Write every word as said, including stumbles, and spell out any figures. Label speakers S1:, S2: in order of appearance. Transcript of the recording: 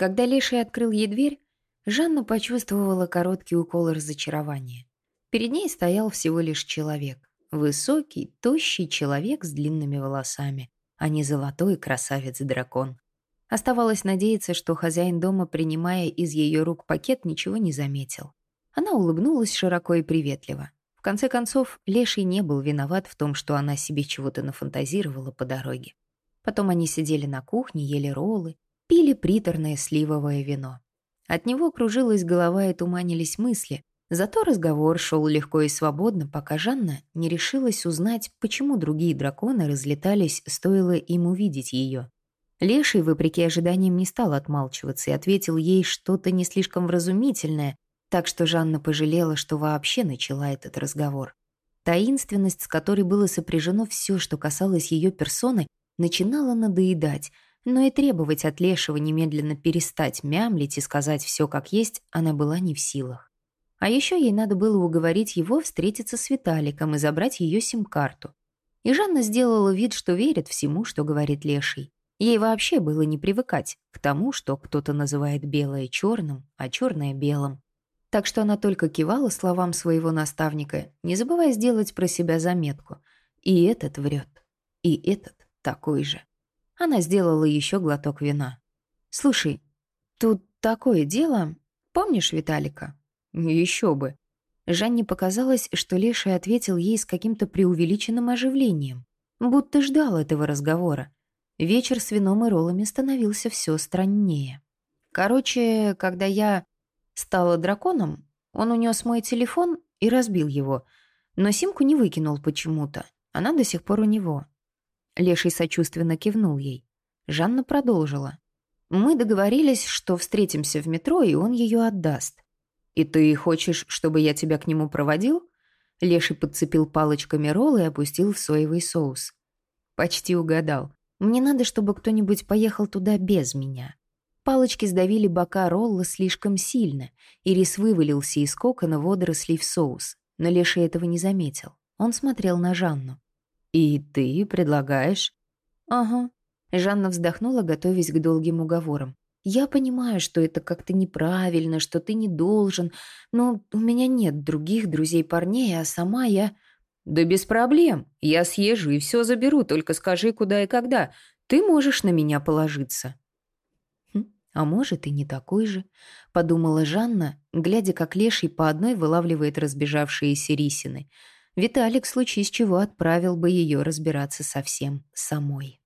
S1: Когда Леший открыл ей дверь, Жанна почувствовала короткий укол разочарования. Перед ней стоял всего лишь человек. Высокий, тощий человек с длинными волосами, а не золотой красавец-дракон. Оставалось надеяться, что хозяин дома, принимая из ее рук пакет, ничего не заметил. Она улыбнулась широко и приветливо. В конце концов, Леший не был виноват в том, что она себе чего-то нафантазировала по дороге. Потом они сидели на кухне, ели роллы, пили приторное сливовое вино. От него кружилась голова и туманились мысли, зато разговор шел легко и свободно, пока Жанна не решилась узнать, почему другие драконы разлетались, стоило им увидеть ее. Леший, вопреки ожиданиям, не стал отмалчиваться и ответил ей что-то не слишком вразумительное, так что Жанна пожалела, что вообще начала этот разговор. Таинственность, с которой было сопряжено все, что касалось ее персоны, начинала надоедать, но и требовать от Лешего немедленно перестать мямлить и сказать все как есть она была не в силах. А еще ей надо было уговорить его встретиться с Виталиком и забрать ее сим-карту. И Жанна сделала вид, что верит всему, что говорит Леший. Ей вообще было не привыкать к тому, что кто-то называет белое черным, а черное белым. Так что она только кивала словам своего наставника, не забывая сделать про себя заметку. И этот врет, и этот такой же. Она сделала еще глоток вина. «Слушай, тут такое дело. Помнишь Виталика?» «Еще бы». Жанне показалось, что Леший ответил ей с каким-то преувеличенным оживлением, будто ждал этого разговора. Вечер с вином и роллами становился все страннее. Короче, когда я стала драконом, он унес мой телефон и разбил его, но симку не выкинул почему-то. Она до сих пор у него. Леший сочувственно кивнул ей. Жанна продолжила. «Мы договорились, что встретимся в метро, и он ее отдаст». «И ты хочешь, чтобы я тебя к нему проводил?» Леший подцепил палочками ролл и опустил в соевый соус. «Почти угадал. Мне надо, чтобы кто-нибудь поехал туда без меня». Палочки сдавили бока ролла слишком сильно, и рис вывалился из кокона водорослей в соус. Но Леший этого не заметил. Он смотрел на Жанну. «И ты предлагаешь?» «Ага». Жанна вздохнула, готовясь к долгим уговорам. «Я понимаю, что это как-то неправильно, что ты не должен, но у меня нет других друзей-парней, а сама я...» «Да без проблем. Я съезжу и все заберу, только скажи, куда и когда. Ты можешь на меня положиться». «Хм, а может, и не такой же», — подумала Жанна, глядя, как Леший по одной вылавливает разбежавшиеся рисины. Виталик, в случае с чего, отправил бы ее разбираться совсем самой.